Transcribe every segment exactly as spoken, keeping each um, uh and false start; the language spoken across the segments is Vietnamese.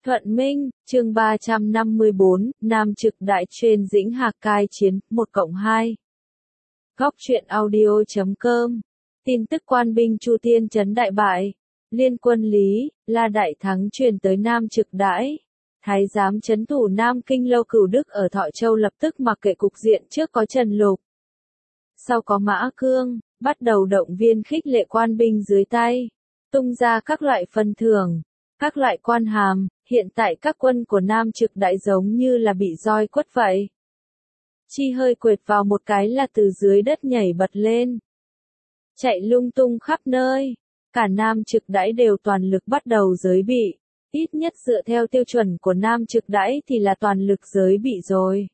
Thuận Minh, chương ba trăm năm mươi bốn, Nam Trực Đại trên Dĩnh Hạc cai chiến, một cộng hai. Góc truyện audio chấm com. Tin tức quan binh Chu Tiên trấn đại bại. Liên quân Lý, La đại thắng truyền tới Nam Trực Đãi. Thái giám trấn thủ Nam Kinh Lâu Cửu Đức ở Thọ Châu lập tức mặc kệ cục diện trước có Trần Lục, sau có Mã Cương, bắt đầu động viên khích lệ quan binh dưới tay, tung ra các loại phần thưởng, các loại quan hàm. Hiện tại các quân của Nam Trực Đại giống như là bị roi quất vậy. Chi hơi quệt vào một cái là từ dưới đất nhảy bật lên, chạy lung tung khắp nơi. Cả Nam Trực Đãi đều toàn lực bắt đầu giới bị. Ít nhất dựa theo tiêu chuẩn của Nam Trực Đãi thì là toàn lực giới bị rồi.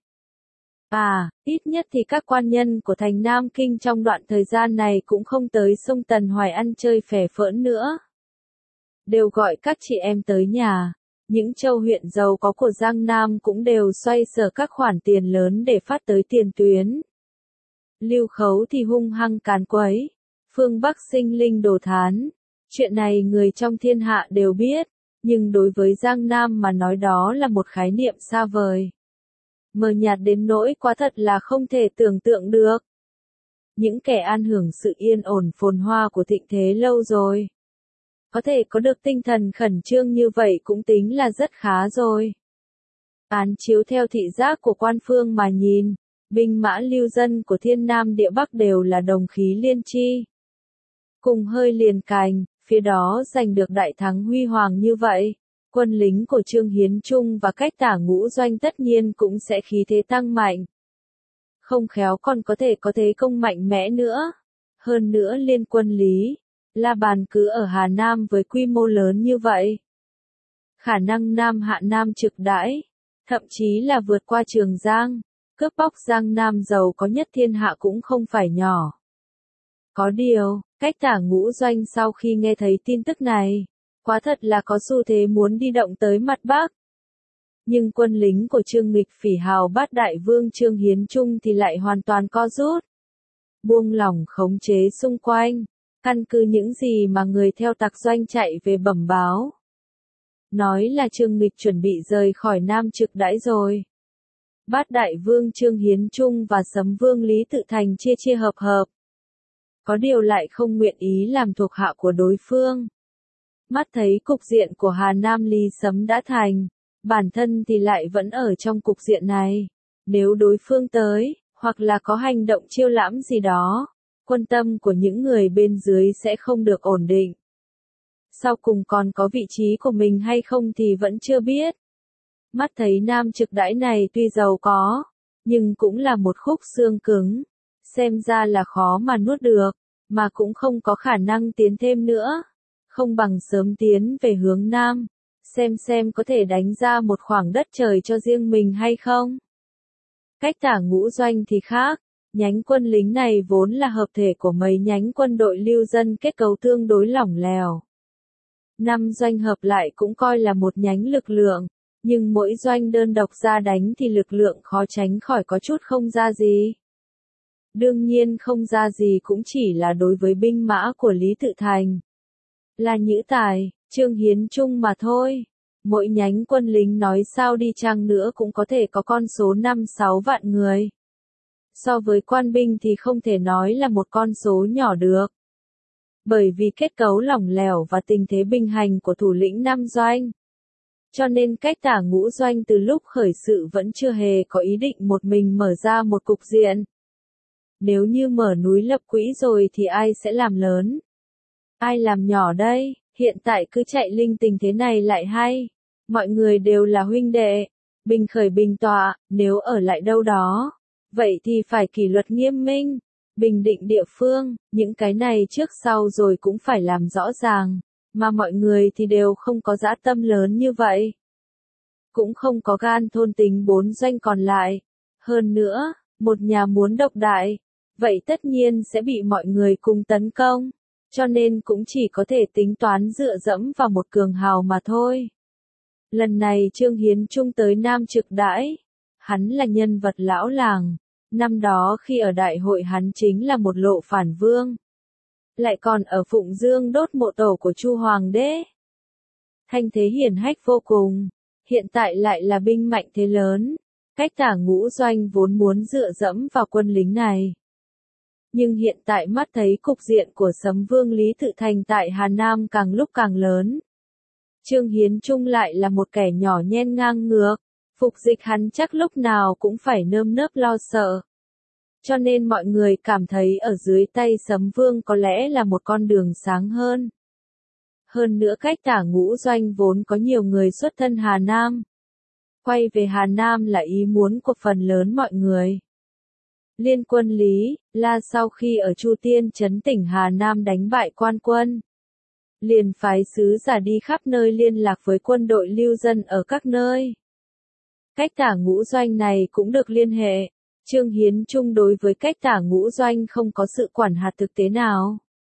À, ít nhất thì các quan nhân của thành Nam Kinh trong đoạn thời gian này cũng không tới sông Tần Hoài ăn chơi phè phỡn nữa. Đều gọi các chị em tới nhà. Những châu huyện giàu có của Giang Nam cũng đều xoay sở các khoản tiền lớn để phát tới tiền tuyến. Lưu Khấu thì hung hăng càn quấy. Phương Bắc sinh linh đồ thán. Chuyện này người trong thiên hạ đều biết, nhưng đối với Giang Nam mà nói đó là một khái niệm xa vời. Mờ nhạt đến nỗi quá thật là không thể tưởng tượng được. Những kẻ an hưởng sự yên ổn phồn hoa của thịnh thế lâu rồi. Có thể có được tinh thần khẩn trương như vậy cũng tính là rất khá rồi. Án chiếu theo thị giác của quan phương mà nhìn, binh mã lưu dân của thiên nam địa bắc đều là đồng khí liên chi. Cùng hơi liền cành, phía đó giành được đại thắng huy hoàng như vậy, quân lính của Trương Hiến Trung và Cách Tả Ngũ Doanh tất nhiên cũng sẽ khí thế tăng mạnh. Không khéo còn có thể có thế công mạnh mẽ nữa. Hơn nữa liên quân Lý, La bàn cứ ở Hà Nam với quy mô lớn như vậy. Khả năng Nam hạ Nam Trực Đãi, thậm chí là vượt qua Trường Giang, cướp bóc Giang Nam giàu có nhất thiên hạ cũng không phải nhỏ. Có điều, Cách Tả Ngũ Doanh sau khi nghe thấy tin tức này, quả thật là có xu thế muốn đi động tới mặt Bắc. Nhưng quân lính của Trương Nghịch Phỉ hào bát đại vương Trương Hiến Trung thì lại hoàn toàn co rút. Buông lỏng khống chế xung quanh. Căn cứ những gì mà người theo tặc doanh chạy về bẩm báo. Nói là Trương Nghịch chuẩn bị rời khỏi Nam Trực Đãi rồi. Bát đại vương Trương Hiến Trung và Sấm vương Lý Tự Thành chia chia hợp hợp. Có điều lại không nguyện ý làm thuộc hạ của đối phương. Mắt thấy cục diện của Hà Nam Lý Sấm đã thành, bản thân thì lại vẫn ở trong cục diện này. Nếu đối phương tới, hoặc là có hành động chiêu lãm gì đó, quân tâm của những người bên dưới sẽ không được ổn định. Sau cùng còn có vị trí của mình hay không thì vẫn chưa biết. Mắt thấy Nam Trực Đãi này tuy giàu có, nhưng cũng là một khúc xương cứng. Xem ra là khó mà nuốt được, mà cũng không có khả năng tiến thêm nữa. Không bằng sớm tiến về hướng Nam, xem xem có thể đánh ra một khoảng đất trời cho riêng mình hay không. Cách Tả Ngũ Doanh thì khác. Nhánh quân lính này vốn là hợp thể của mấy nhánh quân đội lưu dân kết cấu tương đối lỏng lẻo. Năm doanh hợp lại cũng coi là một nhánh lực lượng, nhưng mỗi doanh đơn độc ra đánh thì lực lượng khó tránh khỏi có chút không ra gì. Đương nhiên không ra gì cũng chỉ là đối với binh mã của Lý Tự Thành. Là Nhữ Tài, Trương Hiến Trung mà thôi. Mỗi nhánh quân lính nói sao đi chăng nữa cũng có thể có con số năm sáu vạn người. So với quan binh thì không thể nói là một con số nhỏ được. Bởi vì kết cấu lỏng lẻo và tình thế binh hành của thủ lĩnh năm doanh. Cho nên Cách Tả Ngũ Doanh từ lúc khởi sự vẫn chưa hề có ý định một mình mở ra một cục diện. Nếu như mở núi lập quỹ rồi thì ai sẽ làm lớn? Ai làm nhỏ đây? Hiện tại cứ chạy linh tình thế này lại hay. Mọi người đều là huynh đệ. Bình khởi bình tọa, nếu ở lại đâu đó. Vậy thì phải kỷ luật nghiêm minh, bình định địa phương, những cái này trước sau rồi cũng phải làm rõ ràng, mà mọi người thì đều không có dã tâm lớn như vậy. Cũng không có gan thôn tính bốn doanh còn lại. Hơn nữa, một nhà muốn độc đại, vậy tất nhiên sẽ bị mọi người cùng tấn công, cho nên cũng chỉ có thể tính toán dựa dẫm vào một cường hào mà thôi. Lần này Trương Hiến Trung tới Nam Trực Đãi. Hắn là nhân vật lão làng, năm đó khi ở đại hội hắn chính là một lộ phản vương. Lại còn ở Phụng Dương đốt mộ tổ của Chu Hoàng đế. Thanh thế hiển hách vô cùng, hiện tại lại là binh mạnh thế lớn. Cách Tả Ngũ Doanh vốn muốn dựa dẫm vào quân lính này. Nhưng hiện tại mắt thấy cục diện của Sấm Vương Lý Tự Thành tại Hà Nam càng lúc càng lớn. Trương Hiến Trung lại là một kẻ nhỏ nhen ngang ngược, phục dịch hắn chắc lúc nào cũng phải nơm nớp lo sợ. Cho nên mọi người cảm thấy ở dưới tay Sấm Vương có lẽ là một con đường sáng hơn. Hơn nữa Cách Tả Ngũ Doanh vốn có nhiều người xuất thân Hà Nam. Quay về Hà Nam là ý muốn của phần lớn mọi người. Liên quân Lý, La sau khi ở Chu Tiên trấn tỉnh Hà Nam đánh bại quan quân, liền phái sứ giả đi khắp nơi liên lạc với quân đội lưu dân ở các nơi. Cách Tả Ngũ Doanh này cũng được liên hệ. Trương Hiến Trung đối với Cách Tả Ngũ Doanh không có sự quản hạt thực tế nào.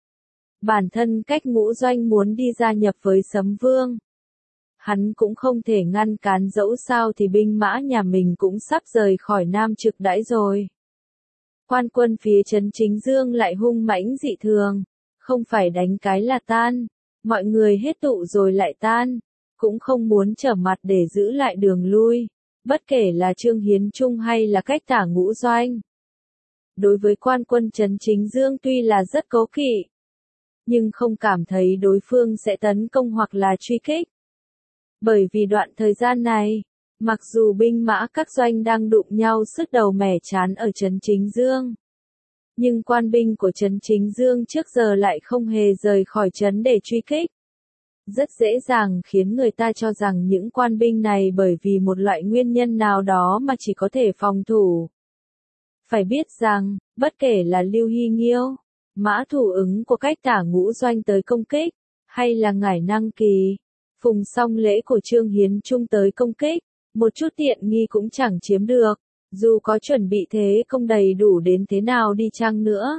Bản thân Cách Ngũ Doanh muốn đi gia nhập với Sấm Vương. Hắn cũng không thể ngăn cản, dẫu sao thì binh mã nhà mình cũng sắp rời khỏi Nam Trực đãi rồi. Quan quân phía trấn Chính Dương lại hung mãnh dị thường, không phải đánh cái là tan, mọi người hết tụ rồi lại tan, cũng không muốn trở mặt để giữ lại đường lui, bất kể là Trương Hiến Trung hay là Cách Tả Ngũ Doanh. Đối với quan quân trấn Chính Dương tuy là rất cố kỵ, nhưng không cảm thấy đối phương sẽ tấn công hoặc là truy kích. Bởi vì đoạn thời gian này, mặc dù binh mã các doanh đang đụng nhau sứt đầu mẻ trán ở trấn Chính Dương, nhưng quan binh của trấn Chính Dương trước giờ lại không hề rời khỏi trấn để truy kích. Rất dễ dàng khiến người ta cho rằng những quan binh này bởi vì một loại nguyên nhân nào đó mà chỉ có thể phòng thủ. Phải biết rằng, bất kể là Lưu Hy Nghiêu, mã thủ ứng của Cách Tả Ngũ Doanh tới công kích, hay là Ngải Năng Kỳ, Phùng Song Lễ của Trương Hiến Trung tới công kích, một chút tiện nghi cũng chẳng chiếm được, dù có chuẩn bị thế công đầy đủ đến thế nào đi chăng nữa.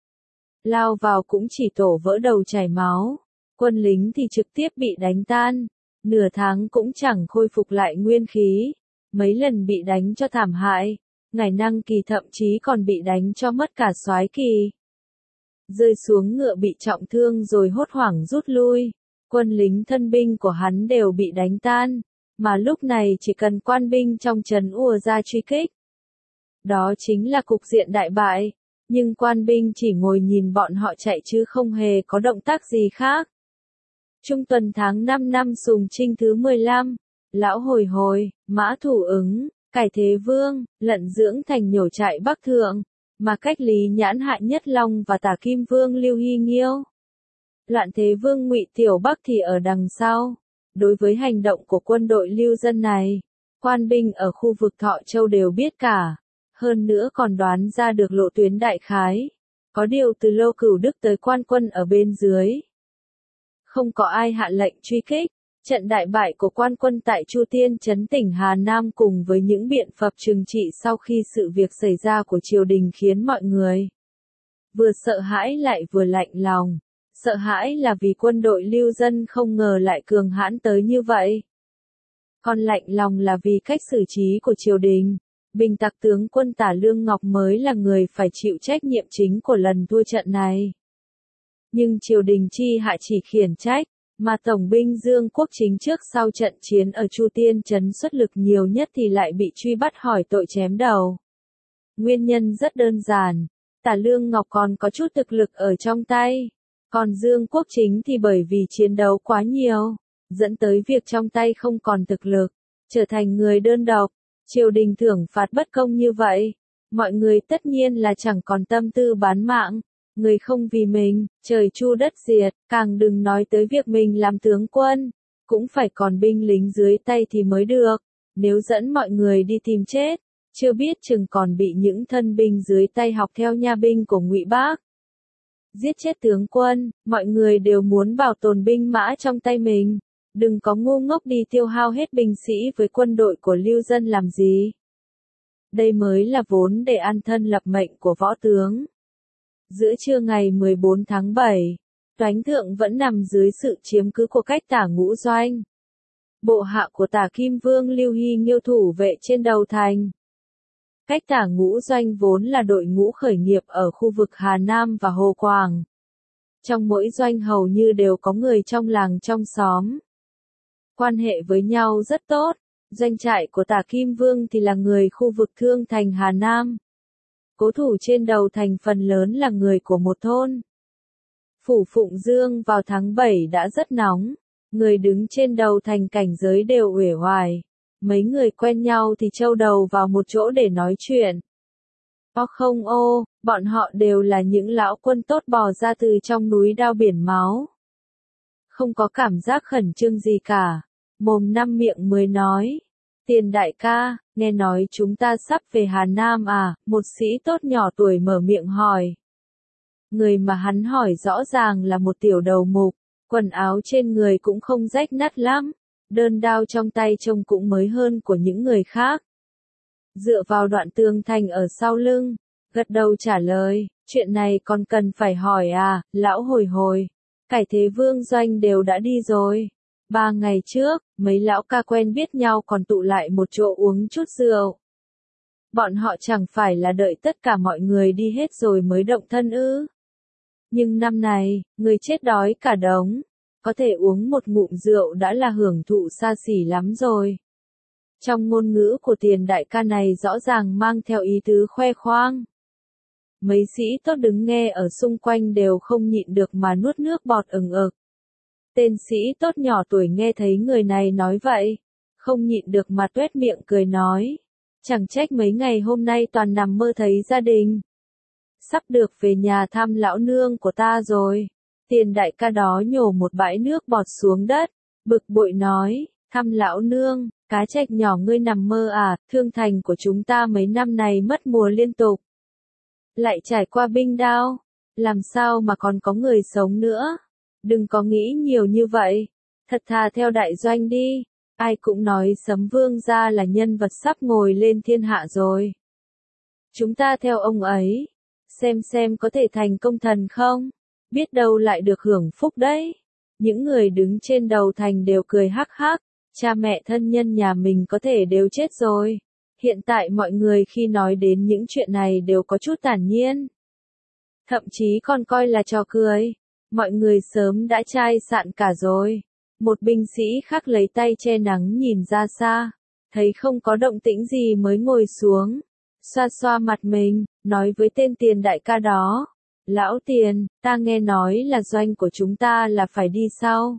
Lao vào cũng chỉ tổ vỡ đầu chảy máu, quân lính thì trực tiếp bị đánh tan, nửa tháng cũng chẳng khôi phục lại nguyên khí, mấy lần bị đánh cho thảm hại, Ngải Năng Kỳ thậm chí còn bị đánh cho mất cả soái kỳ. Rơi xuống ngựa bị trọng thương rồi hốt hoảng rút lui, quân lính thân binh của hắn đều bị đánh tan, mà lúc này chỉ cần quan binh trong trấn ùa ra truy kích. Đó chính là cục diện đại bại, nhưng quan binh chỉ ngồi nhìn bọn họ chạy chứ không hề có động tác gì khác. Trung tuần tháng năm năm Sùng Trinh thứ mười lăm, Lão Hồi Hồi, Mã Thủ Ứng, Cải Thế Vương, Lận Dưỡng Thành nhổ trại Bắc Thượng, mà Cách Lý Nhãn hại Nhất Long và Tả Kim Vương Lưu Hy Nghiêu. Loạn Thế Vương Ngụy Tiểu Bắc thì ở đằng sau. Đối với hành động của quân đội lưu dân này, quan binh ở khu vực Thọ Châu đều biết cả, hơn nữa còn đoán ra được lộ tuyến đại khái. Có điều từ Lô Cửu Đức tới quan quân ở bên dưới, không có ai hạ lệnh truy kích. Trận đại bại của quan quân tại Chu Tiên trấn tỉnh Hà Nam cùng với những biện pháp trừng trị sau khi sự việc xảy ra của triều đình khiến mọi người vừa sợ hãi lại vừa lạnh lòng. Sợ hãi là vì quân đội lưu dân không ngờ lại cường hãn tới như vậy. Còn lạnh lòng là vì cách xử trí của triều đình. Bình tặc tướng quân Tả Lương Ngọc mới là người phải chịu trách nhiệm chính của lần thua trận này. Nhưng triều đình chi hạ chỉ khiển trách, mà tổng binh Dương Quốc Chính trước sau trận chiến ở Chu Tiên trấn xuất lực nhiều nhất thì lại bị truy bắt hỏi tội chém đầu. Nguyên nhân rất đơn giản, Tả Lương Ngọc còn có chút thực lực ở trong tay. Còn Dương Quốc Chính thì bởi vì chiến đấu quá nhiều, dẫn tới việc trong tay không còn thực lực, trở thành người đơn độc. Triều đình thưởng phạt bất công như vậy, mọi người tất nhiên là chẳng còn tâm tư bán mạng. Người không vì mình, trời chu đất diệt, càng đừng nói tới việc mình làm tướng quân, cũng phải còn binh lính dưới tay thì mới được. Nếu dẫn mọi người đi tìm chết, chưa biết chừng còn bị những thân binh dưới tay học theo nha binh của Ngụy Bác. Giết chết tướng quân, mọi người đều muốn bảo tồn binh mã trong tay mình. Đừng có ngu ngốc đi tiêu hao hết binh sĩ với quân đội của lưu dân làm gì. Đây mới là vốn để an thân lập mệnh của võ tướng. Giữa trưa ngày mười bốn tháng bảy, Toánh Thượng vẫn nằm dưới sự chiếm cứ của Cách Tả Ngũ Doanh. Bộ hạ của Tả Kim Vương Lưu Hy Nghiêu thủ vệ trên đầu thành. Cách Tả Ngũ Doanh vốn là đội ngũ khởi nghiệp ở khu vực Hà Nam và Hồ Quảng. Trong mỗi doanh hầu như đều có người trong làng trong xóm. Quan hệ với nhau rất tốt, Doanh trại của Tả Kim Vương thì là người khu vực Thương Thành Hà Nam. Cố thủ trên đầu thành phần lớn là người của một thôn. Phủ Phụng Dương vào tháng bảy đã rất nóng, người đứng trên đầu thành cảnh giới đều uể oải. Mấy người quen nhau thì châu đầu vào một chỗ để nói chuyện. Ô không ô, bọn họ đều là những lão quân tốt bò ra từ trong núi đao biển máu. Không có cảm giác khẩn trương gì cả, mồm năm miệng mới nói. Tiền đại ca, nghe nói chúng ta sắp về Hà Nam à, một sĩ tốt nhỏ tuổi mở miệng hỏi. Người mà hắn hỏi rõ ràng là một tiểu đầu mục, quần áo trên người cũng không rách nát lắm, đơn đao trong tay trông cũng mới hơn của những người khác. Dựa vào đoạn tường thành ở sau lưng, gật đầu trả lời, chuyện này còn cần phải hỏi à, lão hồi hồi, Cải Thế Vương Doanh đều đã đi rồi. Ba ngày trước, mấy lão ca quen biết nhau còn tụ lại một chỗ uống chút rượu. Bọn họ chẳng phải là đợi tất cả mọi người đi hết rồi mới động thân ư. Nhưng năm này, người chết đói cả đống, có thể uống một ngụm rượu đã là hưởng thụ xa xỉ lắm rồi. Trong ngôn ngữ của Tiền đại ca này rõ ràng mang theo ý tứ khoe khoang. Mấy sĩ tốt đứng nghe ở xung quanh đều không nhịn được mà nuốt nước bọt ừng ực. Tên sĩ tốt nhỏ tuổi nghe thấy người này nói vậy, không nhịn được mà tuét miệng cười nói. Chẳng trách mấy ngày hôm nay toàn nằm mơ thấy gia đình. Sắp được về nhà thăm lão nương của ta rồi. Tiền đại ca đó nhổ một bãi nước bọt xuống đất, bực bội nói, thăm lão nương, cá trạch nhỏ ngươi nằm mơ à, Thương Thành của chúng ta mấy năm này mất mùa liên tục. Lại trải qua binh đao, làm sao mà còn có người sống nữa. Đừng có nghĩ nhiều như vậy, thật thà theo đại doanh đi, ai cũng nói Sấm Vương gia là nhân vật sắp ngồi lên thiên hạ rồi. Chúng ta theo ông ấy, xem xem có thể thành công thần không, biết đâu lại được hưởng phúc đấy. Những người đứng trên đầu thành đều cười hắc hắc, cha mẹ thân nhân nhà mình có thể đều chết rồi. Hiện tại mọi người khi nói đến những chuyện này đều có chút tản nhiên. Thậm chí còn coi là trò cười. Mọi người sớm đã chai sạn cả rồi. Một binh sĩ khác lấy tay che nắng nhìn ra xa. Thấy không có động tĩnh gì mới ngồi xuống. Xoa xoa mặt mình, nói với tên Tiền đại ca đó. Lão Tiền, ta nghe nói là doanh của chúng ta là phải đi sau.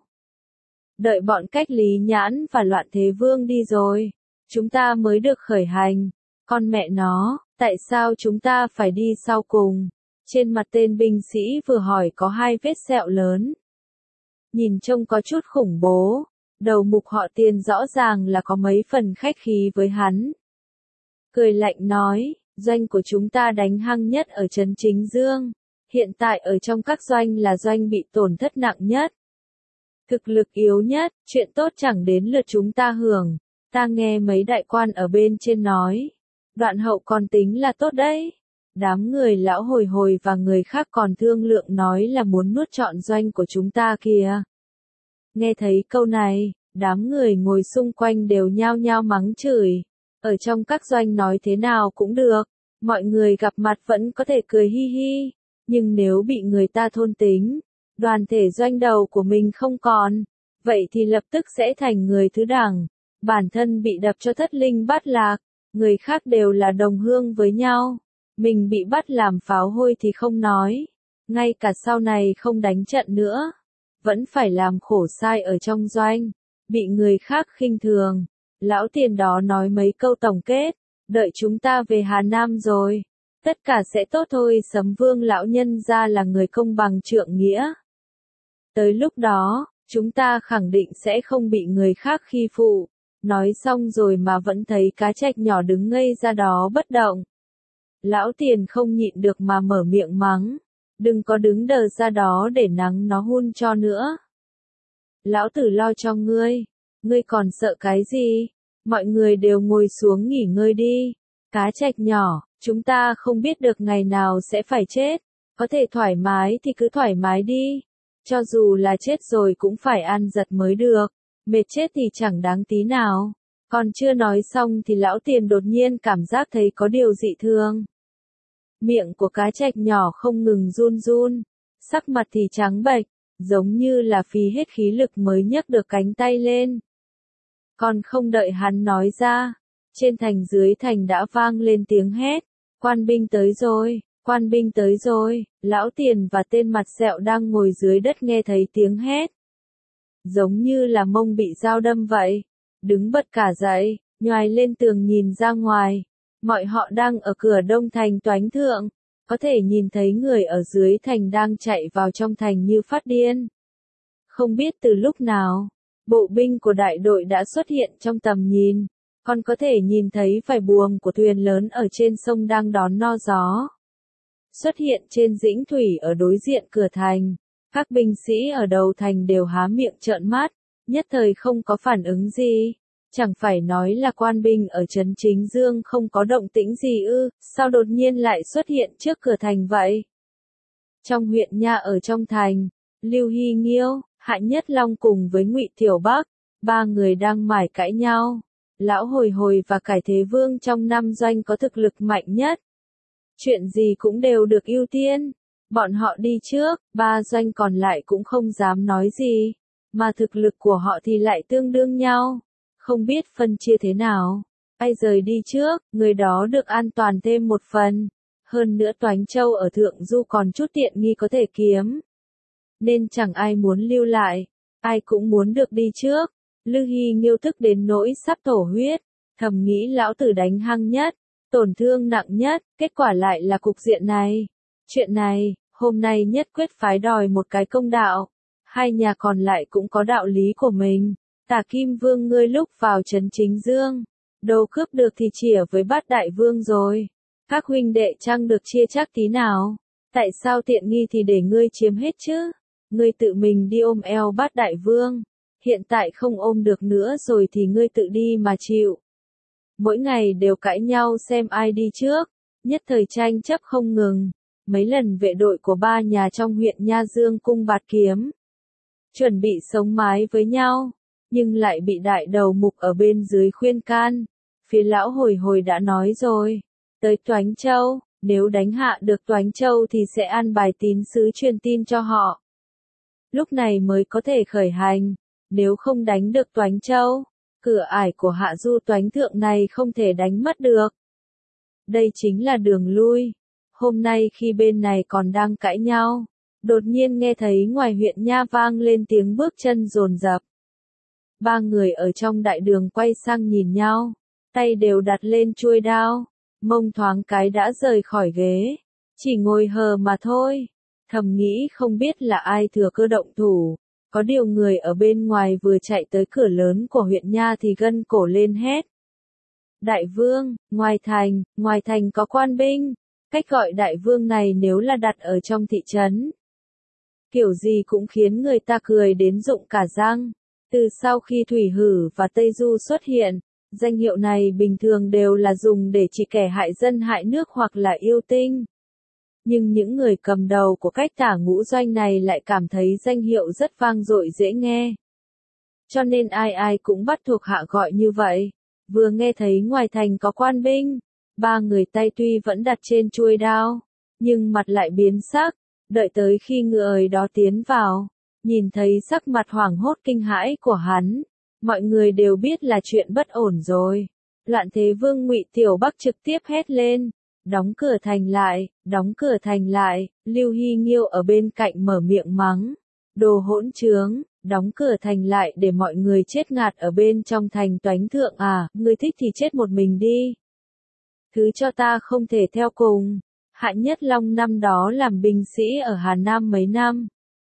Đợi bọn Cách Lý Nhãn và Loạn Thế Vương đi rồi, chúng ta mới được khởi hành. Con mẹ nó, tại sao chúng ta phải đi sau cùng? Trên mặt tên binh sĩ vừa hỏi có hai vết sẹo lớn. Nhìn trông có chút khủng bố, đầu mục họ Tiền rõ ràng là có mấy phần khách khí với hắn. Cười lạnh nói, doanh của chúng ta đánh hăng nhất ở trấn Chính Dương. Hiện tại ở trong các doanh là doanh bị tổn thất nặng nhất. Thực lực yếu nhất, chuyện tốt chẳng đến lượt chúng ta hưởng. Ta nghe mấy đại quan ở bên trên nói. Đoạn hậu còn tính là tốt đấy. Đám người lão hồi hồi và người khác còn thương lượng nói là muốn nuốt trọn doanh của chúng ta kìa. Nghe thấy câu này, đám người ngồi xung quanh đều nhao nhao mắng chửi. Ở trong các doanh nói thế nào cũng được. Mọi người gặp mặt vẫn có thể cười hi hi. Nhưng nếu bị người ta thôn tính, đoàn thể doanh đầu của mình không còn, vậy thì lập tức sẽ thành người thứ đẳng. Bản thân bị đập cho thất linh bát lạc, người khác đều là đồng hương với nhau. Mình bị bắt làm pháo hôi thì không nói, ngay cả sau này không đánh trận nữa, vẫn phải làm khổ sai ở trong doanh, bị người khác khinh thường. Lão Tiền đó nói mấy câu tổng kết, đợi chúng ta về Hà Nam rồi, tất cả sẽ tốt thôi. Sấm Vương lão nhân ra là người công bằng trượng nghĩa. Tới lúc đó, chúng ta khẳng định sẽ không bị người khác khi phụ. Nói xong rồi mà vẫn thấy cá trạch nhỏ đứng ngây ra đó bất động. Lão Tiền không nhịn được mà mở miệng mắng. Đừng có đứng đờ ra đó để nắng nó hun cho nữa. Lão tử lo cho ngươi. Ngươi còn sợ cái gì? Mọi người đều ngồi xuống nghỉ ngơi đi. Cá trạch nhỏ, chúng ta không biết được ngày nào sẽ phải chết. Có thể thoải mái thì cứ thoải mái đi. Cho dù là chết rồi cũng phải ăn giật mới được. Mệt chết thì chẳng đáng tí nào. Còn chưa nói xong thì lão Tiền đột nhiên cảm giác thấy có điều dị thường. Miệng của cá trạch nhỏ không ngừng run run. Sắc mặt thì trắng bệch, giống như là phí hết khí lực mới nhấc được cánh tay lên. Còn không đợi hắn nói ra, trên thành dưới thành đã vang lên tiếng hét, quan binh tới rồi, quan binh tới rồi, lão tiền và tên mặt sẹo đang ngồi dưới đất nghe thấy tiếng hét. Giống như là mông bị dao đâm vậy, đứng bật cả dậy, nhoài lên tường nhìn ra ngoài, mọi họ đang ở cửa đông thành Toánh Thượng, có thể nhìn thấy người ở dưới thành đang chạy vào trong thành như phát điên. Không biết từ lúc nào, bộ binh của đại đội đã xuất hiện trong tầm nhìn, còn có thể nhìn thấy vài buồng của thuyền lớn ở trên sông đang đón no gió. Xuất hiện trên dĩnh thủy ở đối diện cửa thành, các binh sĩ ở đầu thành đều há miệng trợn mắt, nhất thời không có phản ứng gì. Chẳng phải nói là quan binh ở trấn Chính Dương không có động tĩnh gì ư, sao đột nhiên lại xuất hiện trước cửa thành vậy? Trong huyện nha ở trong thành, Lưu Hy Nghiêu, Hạ Nhất Long cùng với Ngụy Tiểu Bắc, ba người đang mải cãi nhau. Lão Hồi Hồi và Cải Thế Vương trong năm doanh có thực lực mạnh nhất. Chuyện gì cũng đều được ưu tiên. Bọn họ đi trước, ba doanh còn lại cũng không dám nói gì, mà thực lực của họ thì lại tương đương nhau. Không biết phân chia thế nào. Ai rời đi trước, người đó được an toàn thêm một phần. Hơn nữa Toánh Châu ở Thượng Du còn chút tiện nghi có thể kiếm. Nên chẳng ai muốn lưu lại, ai cũng muốn được đi trước. Lư Hy Nghiêu tức đến nỗi sắp thổ huyết, thầm nghĩ lão tử đánh hăng nhất, tổn thương nặng nhất, kết quả lại là cục diện này. Chuyện này, hôm nay nhất quyết phái đòi một cái công đạo. Hai nhà còn lại cũng có đạo lý của mình. Tả Kim Vương ngươi lúc vào trấn Chính Dương, đâu cướp được thì chỉa với Bát Đại Vương rồi. Các huynh đệ chăng được chia chắc tí nào? Tại sao tiện nghi thì để ngươi chiếm hết chứ? Ngươi tự mình đi ôm eo Bát Đại Vương. Hiện tại không ôm được nữa rồi thì ngươi tự đi mà chịu. Mỗi ngày đều cãi nhau xem ai đi trước, nhất thời tranh chấp không ngừng. Mấy lần vệ đội của ba nhà trong huyện Nha Dương cung bạt kiếm, chuẩn bị sống mái với nhau, nhưng lại bị đại đầu mục ở bên dưới khuyên can. Phía lão Hồi Hồi đã nói rồi, tới Toánh Châu, nếu đánh hạ được Toánh Châu thì sẽ an bài tín sứ truyền tin cho họ. Lúc này mới có thể khởi hành, nếu không đánh được Toánh Châu, cửa ải của Hạ Du Toánh Thượng này không thể đánh mất được. Đây chính là đường lui. Hôm nay khi bên này còn đang cãi nhau, đột nhiên nghe thấy ngoài huyện nha vang lên tiếng bước chân dồn dập. Ba người ở trong đại đường quay sang nhìn nhau, tay đều đặt lên chuôi đao, mông thoáng cái đã rời khỏi ghế, chỉ ngồi hờ mà thôi. Thầm nghĩ không biết là ai thừa cơ động thủ, có điều người ở bên ngoài vừa chạy tới cửa lớn của huyện nha thì gân cổ lên hét. Đại vương, ngoài thành, ngoài thành có quan binh. Cách gọi đại vương này nếu là đặt ở trong thị trấn, kiểu gì cũng khiến người ta cười đến rụng cả răng. Từ sau khi Thủy Hử và Tây Du xuất hiện, danh hiệu này bình thường đều là dùng để chỉ kẻ hại dân hại nước hoặc là yêu tinh. Nhưng những người cầm đầu của cách tả ngũ doanh này lại cảm thấy danh hiệu rất vang dội dễ nghe. Cho nên ai ai cũng bắt thuộc hạ gọi như vậy. Vừa nghe thấy ngoài thành có quan binh, ba người tay tuy vẫn đặt trên chuôi đao, nhưng mặt lại biến sắc, đợi tới khi người đó tiến vào, nhìn thấy sắc mặt hoảng hốt kinh hãi của hắn, mọi người đều biết là chuyện bất ổn rồi. Loạn Thế Vương Ngụy Tiểu Bắc trực tiếp hét lên, đóng cửa thành lại, đóng cửa thành lại. Lưu Hy Nghiêu ở bên cạnh mở miệng mắng, đồ hỗn trướng, đóng cửa thành lại để mọi người chết ngạt ở bên trong thành Toánh Thượng à, ngươi thích thì chết một mình đi. Thứ cho ta không thể theo cùng. Hạ Nhất Long năm đó làm binh sĩ ở Hà Nam mấy năm.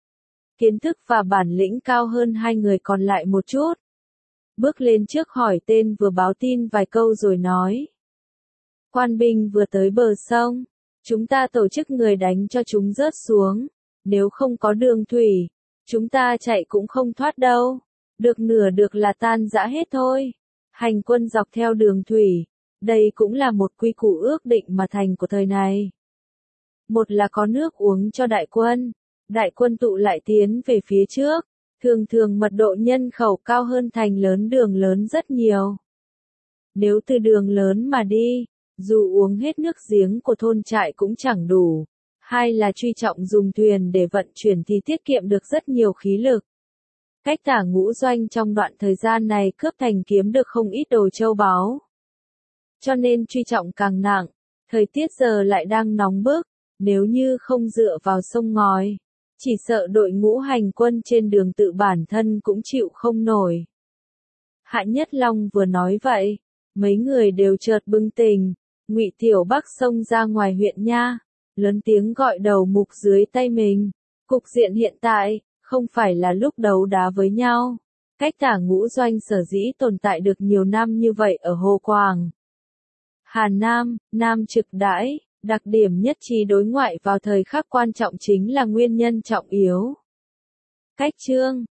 Kiến thức và bản lĩnh cao hơn hai người còn lại một chút. Bước lên trước hỏi tên vừa báo tin vài câu rồi nói. Quan binh vừa tới bờ sông, chúng ta tổ chức người đánh cho chúng rớt xuống. Nếu không có đường thủy, chúng ta chạy cũng không thoát đâu. Được nửa được là tan rã hết thôi. Hành quân dọc theo đường thủy. Đây cũng là một quy củ ước định mà thành của thời này. Một là có nước uống cho đại quân. Đại quân tụ lại tiến về phía trước. Thường thường mật độ nhân khẩu cao hơn thành lớn đường lớn rất nhiều. Nếu từ đường lớn mà đi, dù uống hết nước giếng của thôn trại cũng chẳng đủ. Hai là truy trọng dùng thuyền để vận chuyển thì tiết kiệm được rất nhiều khí lực. Cách tả ngũ doanh trong đoạn thời gian này cướp thành kiếm được không ít đồ châu báu. Cho nên truy trọng càng nặng, thời tiết giờ lại đang nóng bức, nếu như không dựa vào sông ngòi, chỉ sợ đội ngũ hành quân trên đường tự bản thân cũng chịu không nổi. Hạ Nhất Long vừa nói vậy, mấy người đều chợt bừng tỉnh. Ngụy Tiểu Bắc xông ra ngoài huyện nha, lớn tiếng gọi đầu mục dưới tay mình. Cục diện hiện tại, không phải là lúc đấu đá với nhau. Cách tả ngũ doanh sở dĩ tồn tại được nhiều năm như vậy ở Hồ Quảng, Hà Nam, Nam Trực Đãi, đặc điểm nhất trí đối ngoại vào thời khắc quan trọng chính là nguyên nhân trọng yếu. Cách chương